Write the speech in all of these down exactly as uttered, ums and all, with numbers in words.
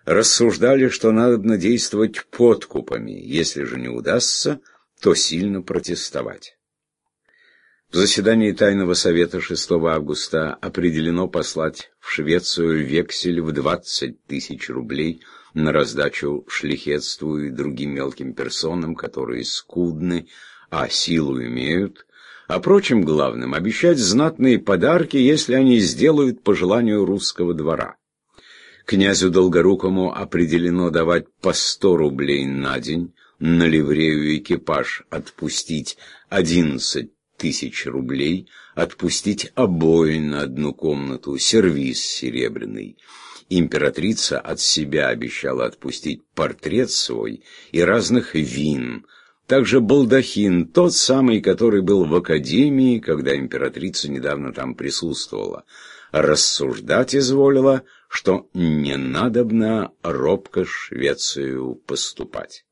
рассуждали, что надобно действовать подкупами, если же не удастся, то сильно протестовать. В заседании Тайного совета шестого августа определено послать в Швецию вексель в двадцать тысяч рублей на раздачу шляхетству и другим мелким персонам, которые скудны, а силу имеют, а прочим главным обещать знатные подарки, если они сделают по желанию русского двора. Князю Долгорукому определено давать по сто рублей на день, на ливрею и экипаж отпустить одиннадцать тысяч рублей, отпустить обои на одну комнату, сервиз серебряный. Императрица от себя обещала отпустить портрет свой и разных вин, также балдахин, тот самый, который был в академии, когда императрица недавно там присутствовала. Рассуждать изволила, что не надобно робко Швецию поступать.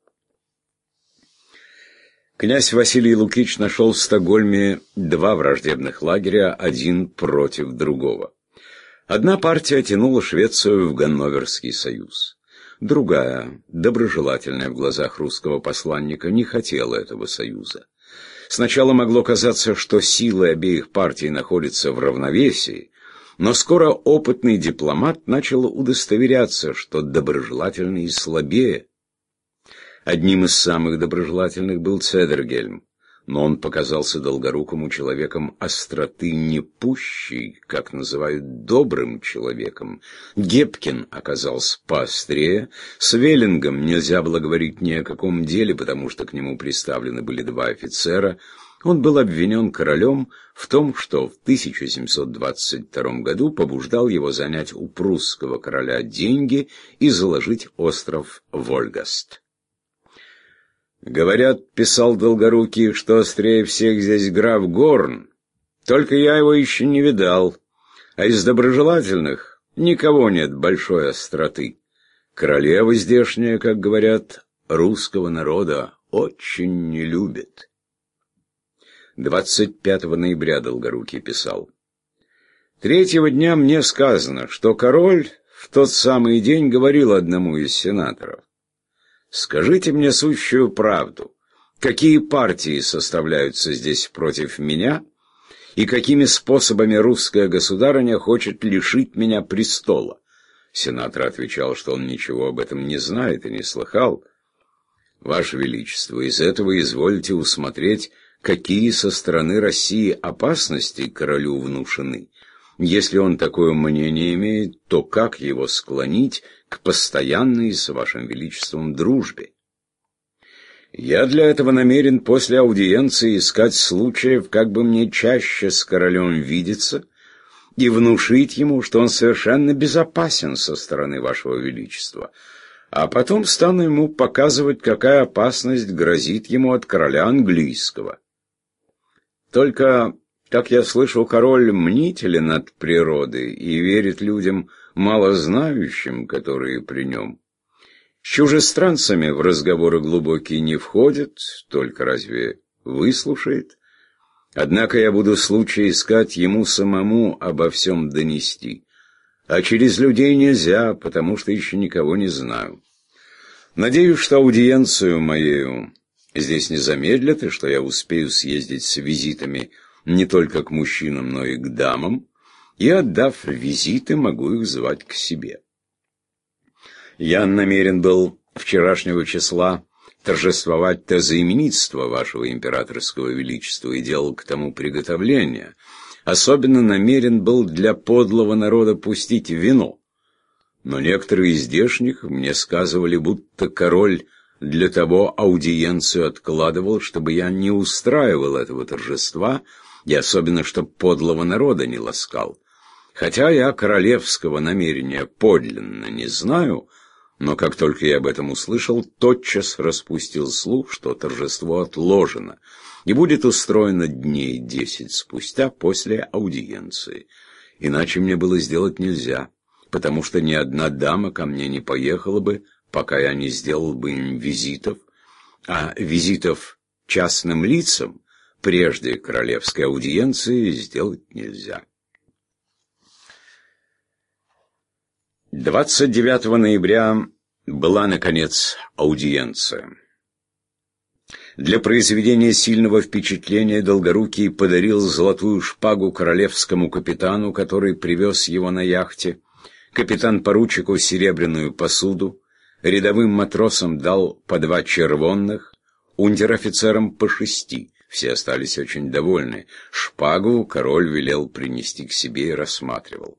Князь Василий Лукич нашел в Стокгольме два враждебных лагеря, один против другого. Одна партия тянула Швецию в Ганноверский союз. Другая, доброжелательная в глазах русского посланника, не хотела этого союза. Сначала могло казаться, что силы обеих партий находятся в равновесии, но скоро опытный дипломат начал удостоверяться, что доброжелательные слабее. Одним из самых доброжелательных был Цедергельм, но он показался Долгорукому человеком остроты не пущей, как называют добрым человеком. Гепкин оказался поострее, с Веллингом нельзя было говорить ни о каком деле, потому что к нему приставлены были два офицера. Он был обвинен королем в том, что в тысяча семьсот двадцать втором году побуждал его занять у прусского короля деньги и заложить остров Вольгаст. «Говорят, — писал Долгорукий, — что острее всех здесь граф Горн, только я его еще не видал, а из доброжелательных никого нет большой остроты. Королева здешняя, как говорят, русского народа очень не любит». двадцать пятого ноября Долгорукий писал: «Третьего дня мне сказано, что король в тот самый день говорил одному из сенаторов: скажите мне сущую правду, какие партии составляются здесь против меня, и какими способами русская государыня хочет лишить меня престола?» Сенатор отвечал, что он ничего об этом не знает и не слыхал. «Ваше Величество, из этого извольте усмотреть, какие со стороны России опасности королю внушены. Если он такое мнение имеет, то как его склонить к постоянной с вашим величеством дружбе? Я для этого намерен после аудиенции искать случаев, как бы мне чаще с королем видеться, и внушить ему, что он совершенно безопасен со стороны вашего величества, а потом стану ему показывать, какая опасность грозит ему от короля английского. Только, как я слышу, король мнителен от природы и верит людям малознающим, которые при нем. С чужестранцами в разговоры глубокие не входит, только разве выслушает. Однако я буду случай искать ему самому обо всем донести. А через людей нельзя, потому что еще никого не знаю. Надеюсь, что аудиенцию моею здесь не замедлят, и что я успею съездить с визитами не только к мужчинам, но и к дамам, и, отдав визиты, могу их звать к себе. Я намерен был вчерашнего числа торжествовать тезоименитство вашего императорского величества и делал к тому приготовления. Особенно намерен был для подлого народа пустить вино. Но некоторые из здешних мне сказывали, будто король для того аудиенцию откладывал, чтобы я не устраивал этого торжества, и особенно, чтобы подлого народа не ласкал. Хотя я королевского намерения подлинно не знаю, но как только я об этом услышал, тотчас распустил слух, что торжество отложено и будет устроено дней десять спустя после аудиенции. Иначе мне было сделать нельзя, потому что ни одна дама ко мне не поехала бы, пока я не сделал бы им визитов, а визитов частным лицам прежде королевской аудиенции сделать нельзя. двадцать девятого ноября была, наконец, аудиенция. Для произведения сильного впечатления Долгорукий подарил золотую шпагу королевскому капитану, который привез его на яхте, капитан-поручику серебряную посуду, рядовым матросам дал по два червонных, унтер-офицерам по шести. Все остались очень довольны. Шпагу король велел принести к себе и рассматривал.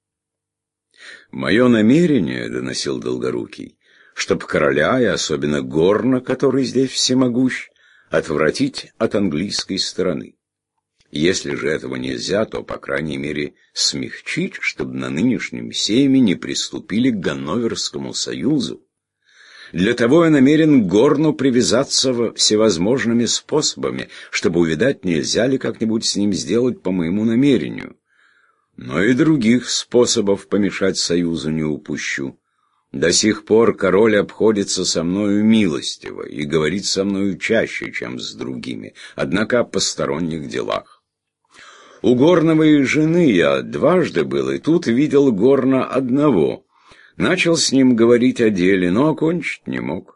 «Мое намерение, — доносил Долгорукий, — чтоб короля, и особенно Горна, который здесь всемогущ, отвратить от английской стороны. Если же этого нельзя, то, по крайней мере, смягчить, чтобы на нынешнем сейме не приступили к Ганноверскому союзу. Для того я намерен к Горну привязаться всевозможными способами, чтобы увидать, нельзя ли как-нибудь с ним сделать по моему намерению. Но и других способов помешать союзу не упущу. До сих пор король обходится со мною милостиво и говорит со мною чаще, чем с другими, однако о посторонних делах. У Горновой жены я дважды был, и тут видел Горна одного. Начал с ним говорить о деле, но окончить не мог.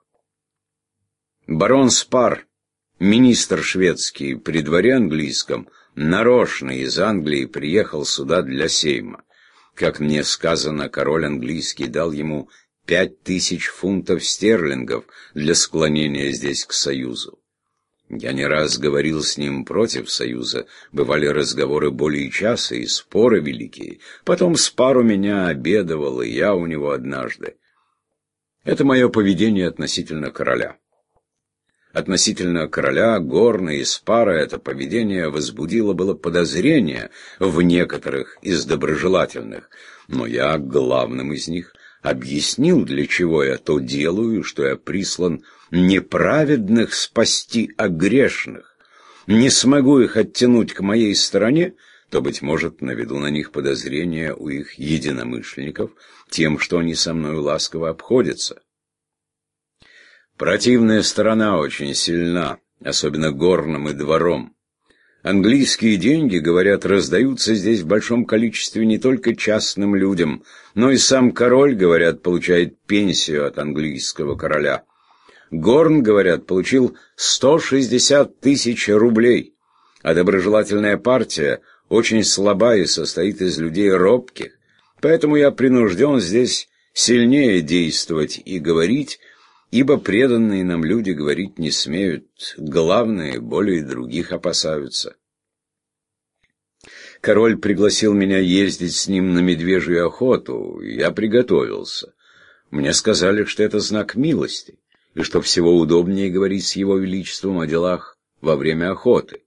Барон Спар, министр шведский при дворе английском, нарочно из Англии приехал сюда для сейма. Как мне сказано, король английский дал ему пять тысяч фунтов стерлингов для склонения здесь к союзу. Я не раз говорил с ним против союза, бывали разговоры более часа и споры великие. Потом Спар у меня обедывал, и я у него однажды. Это мое поведение относительно короля. Относительно короля, Горна и Спара это поведение возбудило было подозрение в некоторых из доброжелательных, но я главным из них объяснил, для чего я то делаю, что я прислан не праведных спасти, а грешных. Не смогу их оттянуть к моей стороне, то, быть может, наведу на них подозрения у их единомышленников тем, что они со мною ласково обходятся. Противная сторона очень сильна, особенно горным и двором. Английские деньги, говорят, раздаются здесь в большом количестве не только частным людям, но и сам король, говорят, получает пенсию от английского короля. Горн, говорят, получил сто шестьдесят тысяч рублей, а доброжелательная партия очень слаба и состоит из людей робких, поэтому я принужден здесь сильнее действовать и говорить, ибо преданные нам люди говорить не смеют, главное, более других опасаются. Король пригласил меня ездить с ним на медвежью охоту, и я приготовился. Мне сказали, что это знак милости, и что всего удобнее говорить с его величеством о делах во время охоты.